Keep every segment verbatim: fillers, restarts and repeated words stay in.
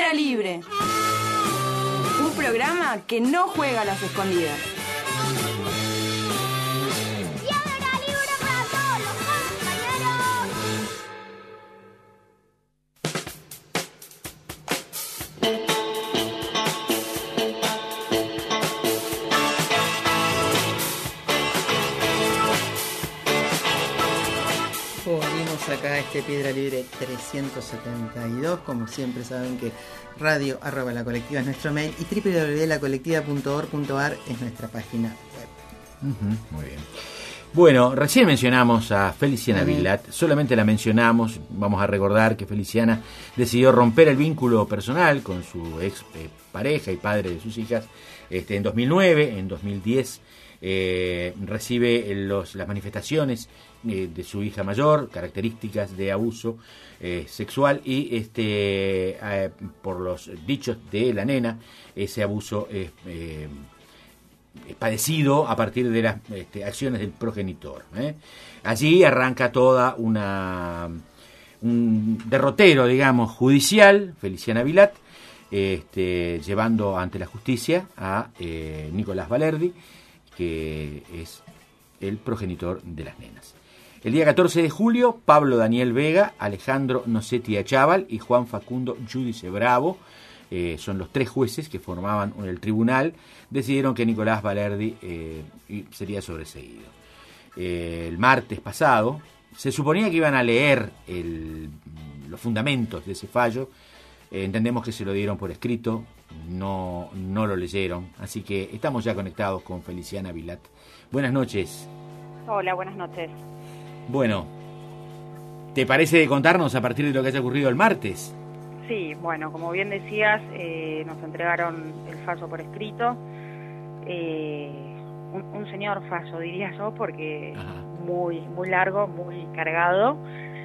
Piedra Libre. Un programa que no juega a las escondidas. ¡Piedra Libre para todos los compañeros! Volvimos acá a este Piedra Libre trescientos setenta y dos. Como siempre saben que radio arroba la colectiva es nuestro mail y doble u doble u doble u punto la colectiva punto org punto a r es nuestra página web. Uh-huh, muy bien. Bueno, recién mencionamos a Feliciana uh-huh. Vilat, solamente la mencionamos, vamos a recordar que Feliciana decidió romper el vínculo personal con su ex eh, pareja y padre de sus hijas este, en dos mil nueve, en dos mil diez eh, recibe los, las manifestaciones eh, de su hija mayor, características de abuso eh, sexual y este eh, por los dichos de la nena, ese abuso es eh, padecido a partir de las este, acciones del progenitor. ¿eh? Allí arranca toda una un derrotero, digamos, judicial, Feliciana Vilat, este, llevando ante la justicia a eh, Nicolás Balerdi, que es el progenitor de las nenas. El día catorce de julio, Pablo Daniel Vega, Alejandro Nocetti Achával y Juan Facundo Giudice Bravo, eh, son los tres jueces que formaban el tribunal, decidieron que Nicolás Balerdi eh, sería sobreseído. Eh, el martes pasado, se suponía que iban a leer el, los fundamentos de ese fallo, eh, entendemos que se lo dieron por escrito, no, no lo leyeron, así que estamos ya conectados con Feliciana Vilat. Buenas noches. Hola, buenas noches. Bueno, ¿te parece contarnos a partir de lo que haya ocurrido el martes? Sí, bueno, como bien decías, eh, nos entregaron el fallo por escrito, eh, un, un señor fallo diría yo, porque Ajá. muy muy largo, muy cargado.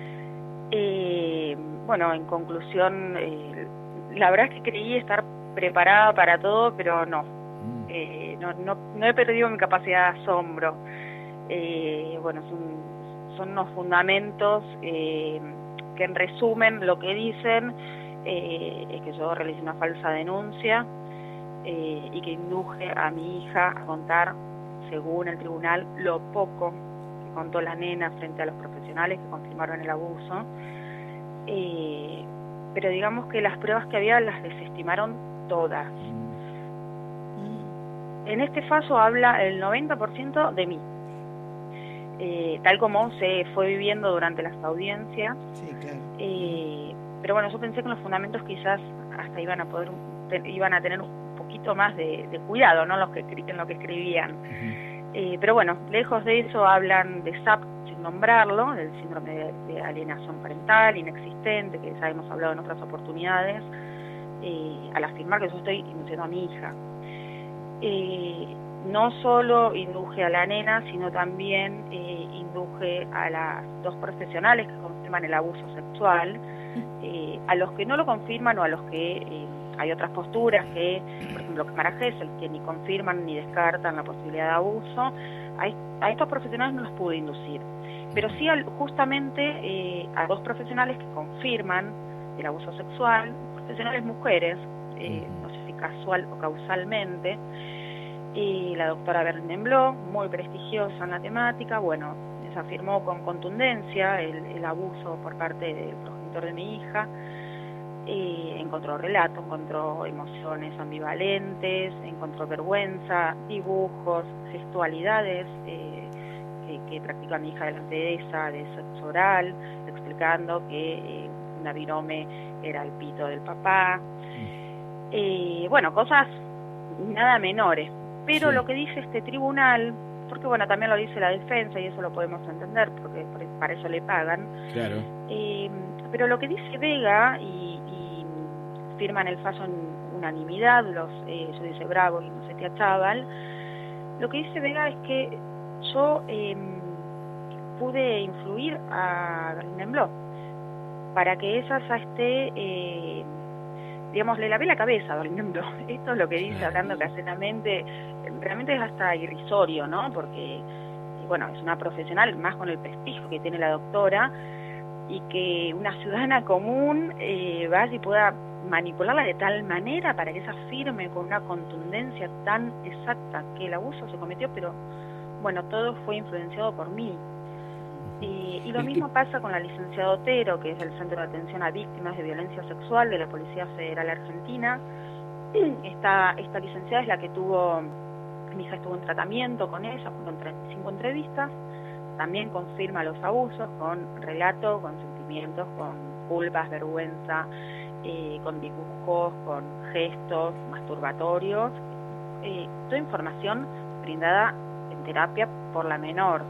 Eh, bueno, en conclusión, eh, la verdad es que creí estar preparada para todo, pero no, mm. eh, no, no, no he perdido mi capacidad de asombro. Eh, bueno, son, son unos fundamentos eh, que en resumen lo que dicen eh, es que yo realicé una falsa denuncia eh, y que induje a mi hija a contar, según el tribunal, lo poco que contó la nena frente a los profesionales que confirmaron el abuso. Eh, pero digamos que las pruebas que había las desestimaron todas. En este fallo habla el noventa por ciento de mí, eh, tal como se fue viviendo durante las audiencias. Sí, claro. Eh, pero bueno, yo pensé que los fundamentos quizás hasta iban a poder iban a tener un poquito más de, de cuidado, ¿no? Los que en lo que escribían. Uh-huh. Eh, pero bueno, lejos de eso hablan de S A P sin nombrarlo, del síndrome de, de alienación parental inexistente, que ya hemos hablado en otras oportunidades, eh, al afirmar que yo estoy induciendo a mi hija. Eh, no solo induje a la nena, sino también eh, induje a las dos profesionales que confirman el abuso sexual, eh, a los que no lo confirman o a los que eh, hay otras posturas que, por ejemplo, Cámara Gesell, que ni confirman ni descartan la posibilidad de abuso. A, a estos profesionales no los pude inducir, pero sí al, justamente eh, a dos profesionales que confirman el abuso sexual, profesionales mujeres, eh, no sé si casual o causalmente, y la doctora Bernenbló, muy prestigiosa en la temática, bueno, desafirmó con contundencia el, el abuso por parte del progenitor de mi hija. Eh, encontró relatos, encontró emociones ambivalentes, encontró vergüenza, dibujos, gestualidades eh, que, que practica mi hija delante de esa, de sexo oral, explicando que eh, una virome era el pito del papá. Eh, bueno, cosas nada menores, pero sí. Lo que dice este tribunal, porque bueno, también lo dice la defensa y eso lo podemos entender porque para eso le pagan. Claro. Eh, pero lo que dice Vega y firman el fallo en unanimidad, los eh, Giudice Bravo y Nocetti Achával, lo que dice Vega es que yo eh, pude influir a Bernenbló para que ella ya esté, eh, digamos, le lavé la cabeza a Bernenbló. Esto es lo que dice, hablando caseramente, realmente es hasta irrisorio, ¿no? Porque, bueno, es una profesional, más con el prestigio que tiene la doctora, y que una ciudadana común eh, vaya y pueda manipularla de tal manera para que ella afirme con una contundencia tan exacta que el abuso se cometió, pero bueno, todo fue influenciado por mí. Y, y lo mismo pasa con la licenciada Otero, que es el Centro de Atención a Víctimas de Violencia Sexual de la Policía Federal Argentina. Esta, esta licenciada es la que tuvo, mi hija estuvo en tratamiento con ella, fueron treinta y cinco entrevistas, también confirma los abusos con relato, con sentimientos, con culpas, vergüenza, eh, con dibujos, con gestos masturbatorios, eh, toda información brindada en terapia por la menor.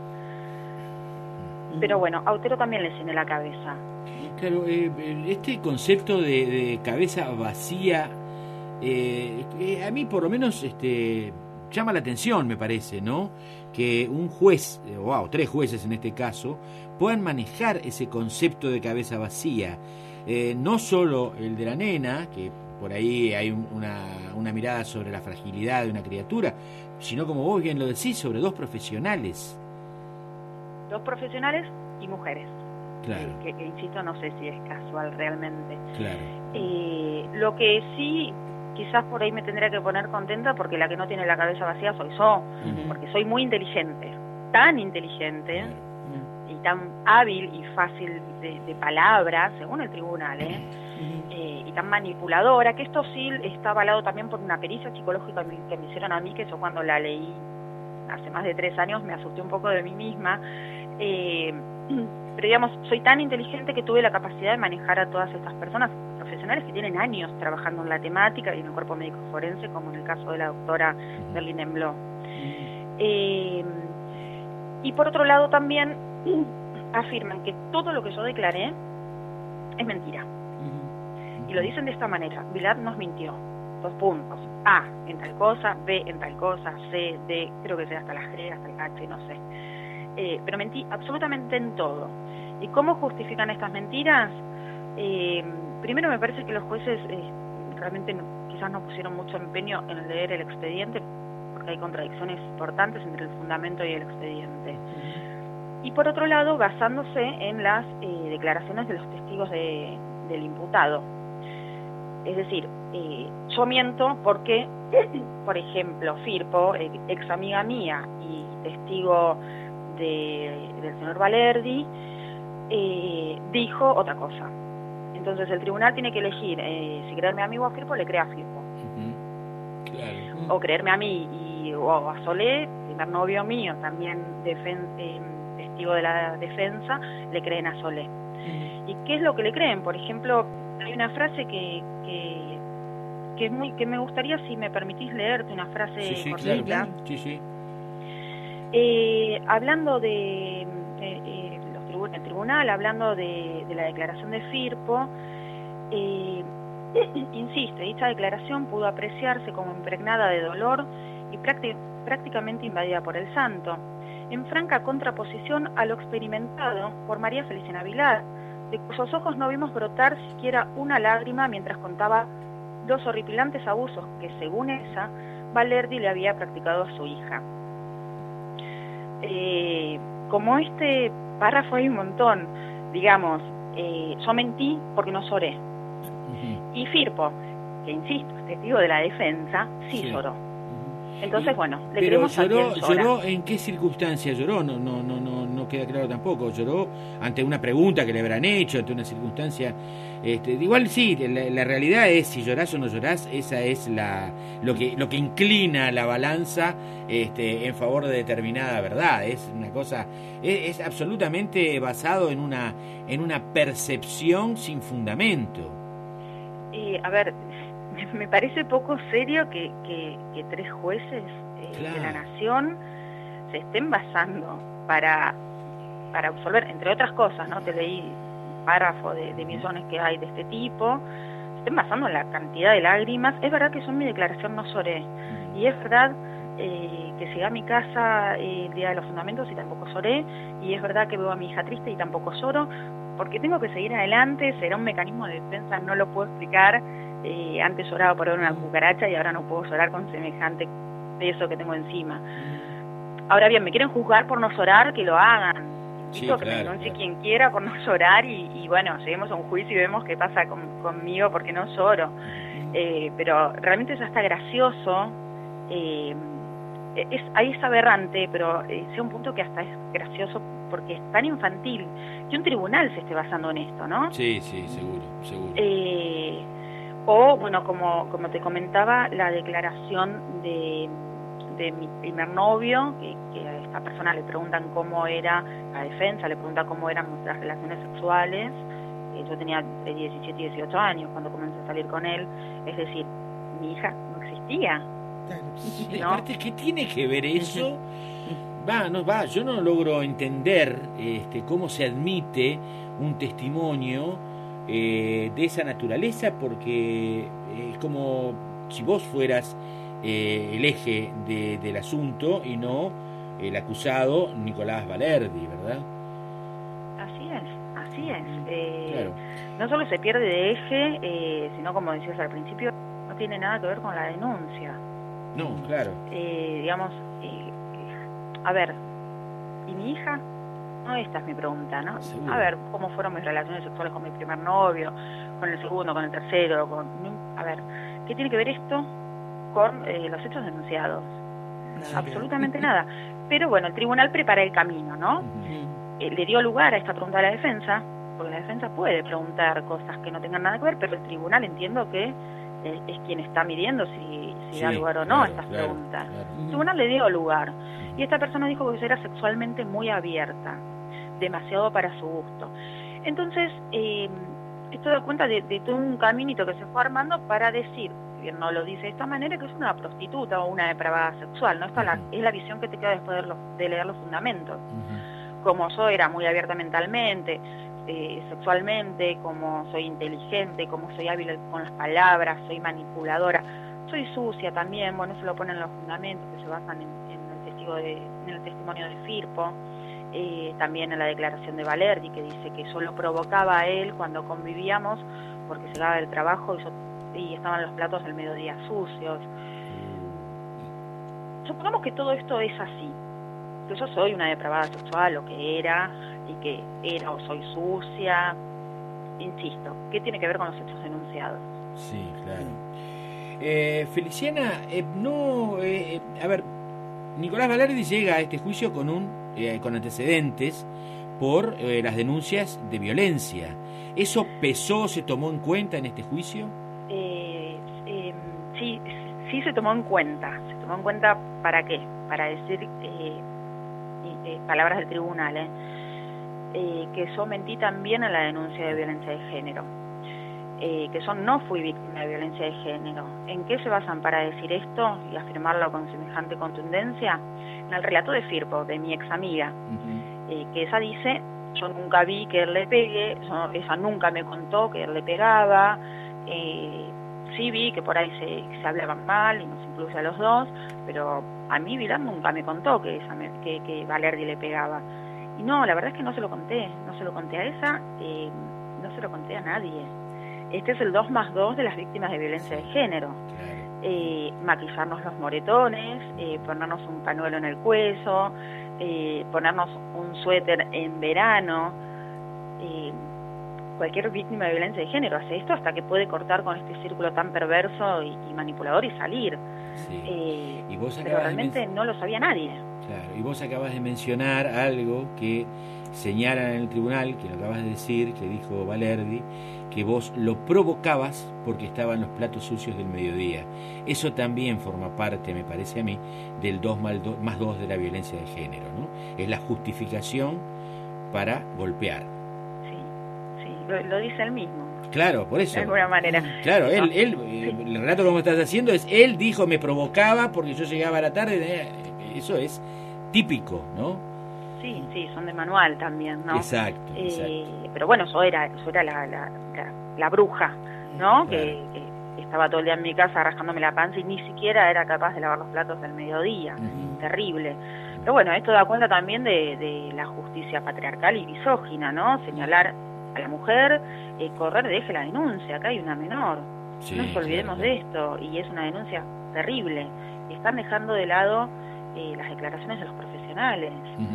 Pero bueno, a Otero también le llené la cabeza. Claro, eh, este concepto de, de cabeza vacía, eh, eh, a mí por lo menos este, llama la atención, me parece, ¿no? Que un juez, o wow, tres jueces en este caso, puedan manejar ese concepto de cabeza vacía. Eh, no solo el de la nena, que por ahí hay una, una mirada sobre la fragilidad de una criatura, sino, como vos bien lo decís, sobre dos profesionales. Dos profesionales y mujeres. Claro. Que, que insisto, no sé si es casual realmente. Claro. Eh, lo que sí, quizás por ahí me tendría que poner contenta, porque la que no tiene la cabeza vacía soy yo, uh-huh. porque soy muy inteligente, tan inteligente uh-huh. y tan hábil y fácil de, de palabras, según el tribunal, ¿eh? Uh-huh. eh, y tan manipuladora, que esto sí está avalado también por una pericia psicológica que me hicieron a mí, que yo cuando la leí hace más de tres años me asusté un poco de mí misma. Eh, pero digamos, soy tan inteligente que tuve la capacidad de manejar a todas estas personas profesionales que tienen años trabajando en la temática y en el cuerpo médico forense, como en el caso de la doctora Berlín Embló. Eh, y por otro lado también afirman que todo lo que yo declaré es mentira. Y lo dicen de esta manera: Vilar nos mintió. Dos puntos. A en tal cosa, B en tal cosa, C, D, creo que sea hasta la G, hasta el H, no sé. Eh, pero mentí absolutamente en todo. ¿Y cómo justifican estas mentiras? Eh, primero, me parece que los jueces eh, realmente no, quizás no pusieron mucho empeño en leer el expediente, porque hay contradicciones importantes entre el fundamento y el expediente. Y por otro lado, basándose en las eh, declaraciones de los testigos de, del imputado. Es decir, eh, yo miento porque, por ejemplo, Firpo, ex amiga mía y testigo de, del señor Valerdi, eh, dijo otra cosa. Entonces el tribunal tiene que elegir eh, si creerme a mí o a Firpo, le cree a Firpo. Uh-huh. Claro. O creerme a mí y, o a Solé, primer novio mío, también defen, eh, testigo de la defensa, le creen a Solé. Uh-huh. ¿Y qué es lo que le creen? Por ejemplo, hay una frase que, que, que es muy que me gustaría, si me permitís, leerte una frase sí, sí, cortita. Claro, claro. Sí, sí. Eh, hablando de eh, eh, los tribu- el tribunal, hablando de, de la declaración de Firpo, eh, insiste, dicha declaración pudo apreciarse como impregnada de dolor y prácti- prácticamente invadida por el santo, en franca contraposición a lo experimentado por María Feliciana Vilar, de cuyos ojos no vimos brotar siquiera una lágrima mientras contaba los horripilantes abusos que, según ella, Valerdi le había practicado a su hija. Eh, como este párrafo hay un montón, digamos, eh, yo mentí porque no lloré. Uh-huh. Y Firpo, que insisto, es testigo de la defensa, sí, sí. lloró. Entonces, bueno, le Pero queremos lloró, lloró ¿en qué circunstancia lloró? No, no, no, no, no queda claro tampoco. Lloró ante una pregunta que le habrán hecho, ante una circunstancia. Este, igual sí, la, la realidad es, si llorás o no llorás, esa es la lo que lo que inclina la balanza este, en favor de determinada verdad. Es una cosa, es, es absolutamente basado en una en una percepción sin fundamento. Eh, a ver. Me parece poco serio que, que, que tres jueces eh, claro. de la Nación se estén basando para, para absolver, entre otras cosas, ¿no? Te leí un párrafo de, de millones que hay de este tipo, se estén basando en la cantidad de lágrimas. Es verdad que yo en mi declaración no lloré, y es verdad eh, que llegué a mi casa eh, el día de los fundamentos y tampoco lloré, y es verdad que veo a mi hija triste y tampoco lloro, porque tengo que seguir adelante, será un mecanismo de defensa, no lo puedo explicar. Eh, antes lloraba por ver una cucaracha y ahora no puedo llorar con semejante peso que tengo encima. Ahora bien, me quieren juzgar por no llorar, que lo hagan, invito Sí, a que claro, me denuncie claro. quien quiera por no llorar y, y bueno, lleguemos a un juicio y vemos qué pasa con, conmigo porque no lloro. Eh, pero realmente es hasta gracioso, eh, es, ahí es aberrante, pero eh, sea un punto que hasta es gracioso porque es tan infantil que un tribunal se esté basando en esto, ¿no? Sí, sí, seguro, seguro. Eh, o, bueno, como, como te comentaba, la declaración de, de mi primer novio, que, que a esta persona le preguntan cómo era la defensa, le pregunta cómo eran nuestras relaciones sexuales. Eh, yo tenía entre diecisiete y dieciocho años cuando comencé a salir con él, es decir, mi hija no existía. Sí, ¿no? aparte, ¿qué tiene que ver eso? Va, no va, yo no logro entender este, cómo se admite un testimonio eh, de esa naturaleza, porque es como si vos fueras eh, el eje de, del asunto y no el acusado Nicolás Valerdi, ¿verdad? Así es, así es. Eh, Claro. No solo se pierde de eje, eh, sino como decías al principio, no tiene nada que ver con la denuncia. No, claro. Eh, digamos, eh, a ver, ¿y mi hija? No, esta es mi pregunta, ¿no? Seguro. A ver, ¿cómo fueron mis relaciones sexuales con mi primer novio, con el segundo, con el tercero? Con, a ver, ¿qué tiene que ver esto con eh, los hechos denunciados? Nada. Absolutamente nada. Pero bueno, el tribunal prepara el camino, ¿no? Eh, le dio lugar a esta pregunta a la defensa, porque la defensa puede preguntar cosas que no tengan nada que ver, pero el tribunal entiendo que eh, es quien está midiendo si, si Sí, da lugar o no a claro, estas claro, preguntas. claro. El tribunal le dio lugar. Y esta persona dijo que era sexualmente muy abierta, demasiado para su gusto. Entonces, eh, esto da cuenta de, de todo un caminito que se fue armando para decir, si bien no lo dice de esta manera, que es una prostituta o una depravada sexual, ¿no? Esta la, es la visión que te queda después de, los, de leer los fundamentos. Ujú. Como yo era muy abierta mentalmente, eh, sexualmente, como soy inteligente, como soy hábil con las palabras, soy manipuladora, soy sucia también, bueno, eso lo ponen en los fundamentos que se basan en, en, el, testigo de, en el testimonio de Firpo, eh, también en la declaración de Valerdi, que dice que yo lo provocaba a él cuando convivíamos porque llegaba del trabajo y, yo, y estaban los platos del mediodía sucios. Supongamos que todo esto es así, que yo soy una depravada sexual, o que era, y que era o soy sucia, insisto, ¿qué tiene que ver con los hechos denunciados? Sí, claro. Eh, Feliciana, eh, no, eh, a ver, Nicolás Valerdi llega a este juicio con un, eh, con antecedentes por eh, las denuncias de violencia. ¿Eso pesó, se tomó en cuenta en este juicio? Eh, eh, sí, sí se tomó en cuenta. Se tomó en cuenta ¿para qué? Para decir eh, eh, palabras del tribunal, eh, eh, que yo mentí también en la denuncia de violencia de género. Eh, que yo no fui víctima de violencia de género. ¿En qué se basan para decir esto y afirmarlo con semejante contundencia? En el relato de Firpo, de mi ex amiga, uh-huh. eh, que ella dice, yo nunca vi que él le pegue, yo, ella nunca me contó que él le pegaba, eh, sí vi que por ahí se, se hablaban mal y nos incluye a los dos, pero a mí Vilar nunca me contó que, ella me, que, que Valerdi le pegaba. Y no, la verdad es que no se lo conté, no se lo conté a ella, eh, no se lo conté a nadie. Este es el dos más dos de las víctimas de violencia de género. Eh, maquillarnos los moretones, eh, ponernos un pañuelo en el cuello, eh, ponernos un suéter en verano. Eh, cualquier víctima de violencia de género hace esto hasta que puede cortar con este círculo tan perverso y, y manipulador y salir. Sí. Eh, ¿Y vos pero realmente men- no lo sabía nadie. Claro, y vos acabas de mencionar algo que señalan en el tribunal, que lo acabas de decir, que dijo Valerdi, que vos lo provocabas porque estaban los platos sucios del mediodía. Eso también forma parte, me parece a mí, del dos más dos de la violencia de género, ¿no? Es la justificación para golpear. Sí, sí, lo, lo dice él mismo. Claro, por eso. De alguna manera. Claro, No. él, él Sí. el relato que vos estás haciendo es, él dijo, me provocaba porque yo llegaba a la tarde, eso es típico, ¿no? Sí, sí, son de manual también, ¿no? Exacto, Eh, exacto. pero bueno, yo era, yo era la, la, la, la bruja, ¿no? Claro. Que, que estaba todo el día en mi casa rascándome la panza y ni siquiera era capaz de lavar los platos del mediodía. Ujú. Terrible. Pero bueno, esto da cuenta también de, de la justicia patriarcal y misógina, ¿no? Señalar a la mujer, eh, correr, deje la denuncia, acá hay una menor. Sí, no nos olvidemos claro, de esto, y es una denuncia terrible. Están dejando de lado eh, las declaraciones de los profesionales. Ujú.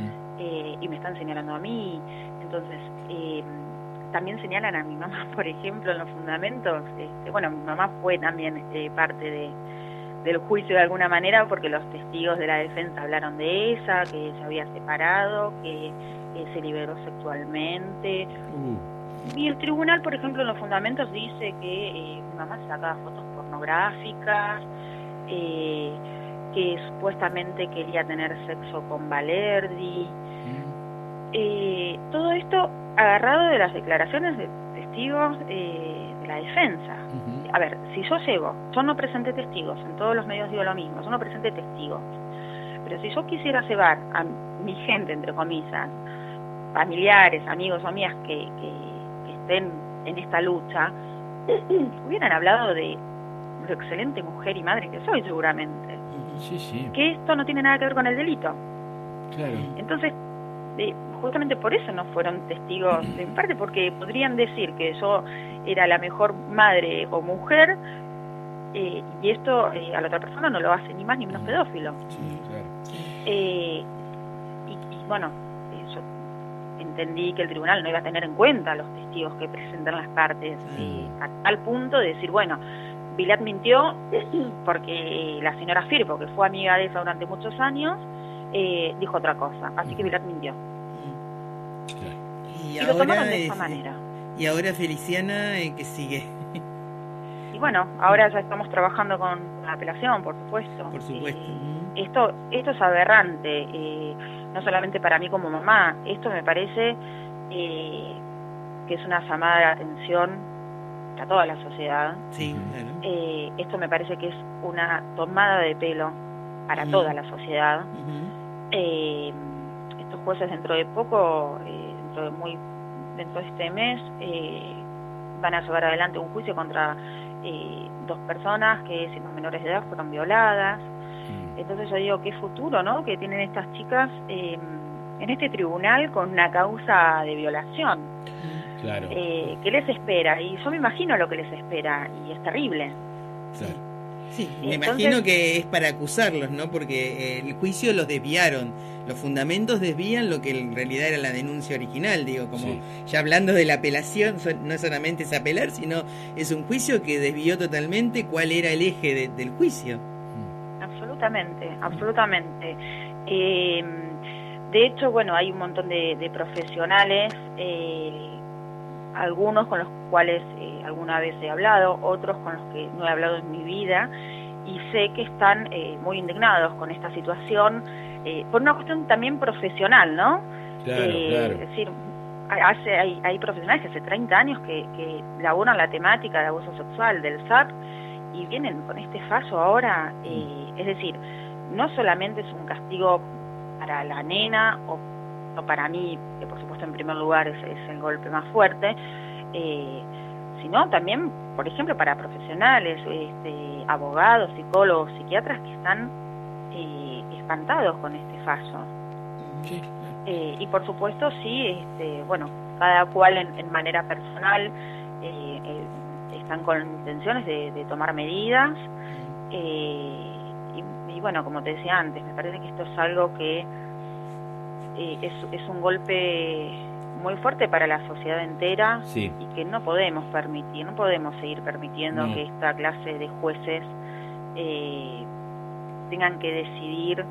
eh, y me están señalando a mí. Entonces, eh, también señalan a mi mamá, por ejemplo, en los fundamentos. Este, bueno, mi mamá fue también este, parte de, del juicio de alguna manera, porque los testigos de la defensa hablaron de ella, que se había separado, que eh, se liberó sexualmente. Uh. Y el tribunal, por ejemplo, en los fundamentos dice que eh, mi mamá sacaba fotos pornográficas, eh, que supuestamente quería tener sexo con Valerdi. Mm. Eh, todo esto agarrado de las declaraciones de testigos eh, de la defensa. Uh-huh. A ver, si yo llego, yo no presenté testigos, en todos los medios digo lo mismo, yo no presenté testigos, pero si yo quisiera llevar a mi gente, entre comillas, familiares, amigos o amigas que, que, que estén en esta lucha, hubieran hablado de lo excelente mujer y madre que soy, seguramente. Sí, sí. Que esto no tiene nada que ver con el delito. Claro. Entonces, eh, justamente por eso no fueron testigos, en parte porque podrían decir que yo era la mejor madre o mujer, eh, y esto eh, a la otra persona no lo hace ni más ni menos pedófilo. Sí, claro. Eh, y, y bueno, eh, yo entendí que el tribunal no iba a tener en cuenta los testigos que presentan las partes, eh, a tal punto de decir, bueno, Vilat mintió porque la señora Firpo, que fue amiga de ella durante muchos años, eh, dijo otra cosa, así que Vilat mintió. Y, y ahora lo tomaron de es, esa manera. Y ahora Feliciana, eh, ¿qué sigue? Y bueno, ahora ya estamos trabajando con la apelación, por supuesto. Por supuesto. Eh, esto, esto es aberrante, eh, no solamente para mí como mamá, esto me parece eh, que es una llamada de atención a toda la sociedad. Sí, claro. Eh, esto me parece que es una tomada de pelo para uh-huh. toda la sociedad. Uh-huh. Eh, estos jueces dentro de poco, eh, dentro de muy dentro de este mes, eh, van a llevar adelante un juicio contra eh, dos personas que siendo menores de edad fueron violadas. Uh-huh. Entonces yo digo, qué futuro, ¿no?, que tienen estas chicas eh, en este tribunal con una causa de violación. Claro. Eh, ¿Qué les espera? Y yo me imagino lo que les espera, y es terrible. Claro. Sí, me Entonces, imagino que es para acusarlos, ¿no? Porque el juicio los desviaron. Los fundamentos desvían lo que en realidad era la denuncia original, digo, como sí. Ya hablando de la apelación, no solamente es apelar, sino es un juicio que desvió totalmente cuál era el eje de, del juicio. Absolutamente, absolutamente. Eh, de hecho, bueno, hay un montón de, de profesionales, eh, algunos con los cuales eh, alguna vez he hablado, otros con los que no he hablado en mi vida, y sé que están eh, muy indignados con esta situación, eh, por una cuestión también profesional, ¿no? Claro, eh, claro. Es decir, hace, hay, hay profesionales que hace treinta años que, que laburan la temática de abuso sexual del S A P y vienen con este fallo ahora, eh, es decir, no solamente es un castigo para la nena o o para mí, que por supuesto en primer lugar es, es el golpe más fuerte, eh, sino también, por ejemplo, para profesionales, este, abogados, psicólogos, psiquiatras que están eh, espantados con este fallo. Sí. Eh, y por supuesto, sí, este, bueno, cada cual en, en manera personal eh, eh, están con intenciones de, de tomar medidas. Eh, y, y bueno, como te decía antes, me parece que esto es algo que Eh, es, es un golpe muy fuerte para la sociedad entera, sí. Y que no podemos permitir, no podemos seguir permitiendo no. que esta clase de jueces eh, tengan que decidir,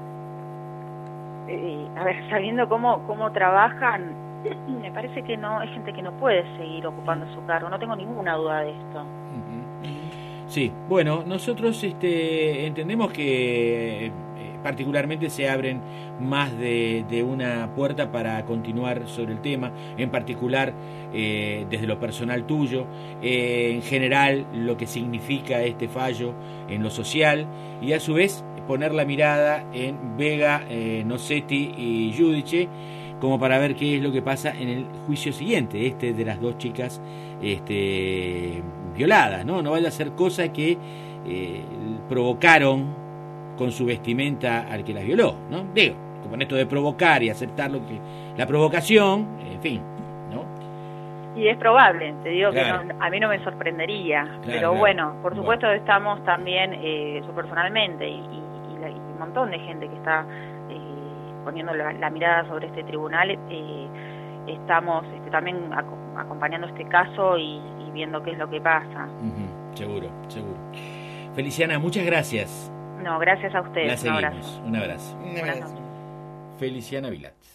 eh, a ver, sabiendo cómo, cómo trabajan, me parece que no, hay gente que no puede seguir ocupando su cargo, no tengo ninguna duda de esto. Uh-huh. Sí, bueno, nosotros este, entendemos que particularmente se abren más de, de una puerta para continuar sobre el tema, en particular eh, desde lo personal tuyo, eh, en general lo que significa este fallo en lo social, y a su vez poner la mirada en Vega, eh, Nocetti y Giudice, como para ver qué es lo que pasa en el juicio siguiente, este de las dos chicas este, violadas, ¿no? No vaya a ser cosa que eh, provocaron con su vestimenta al que las violó, ¿no? Digo, con esto de provocar y aceptar lo que la provocación, en fin, ¿no? Y es probable, te digo, claro. que no, a mí no me sorprendería, claro, pero claro. bueno, por supuesto bueno. Estamos también, eh, yo personalmente, y, y, y, la, y un montón de gente que está eh, poniendo la, la mirada sobre este tribunal, eh, estamos este, también aco acompañando este caso y, y viendo qué es lo que pasa. Uh-huh. Seguro, seguro. Feliciana, muchas gracias. No, gracias a ustedes. La Un seguimos. abrazo. Un abrazo. Un Buenas abrazo. noches. Feliciana Vilat.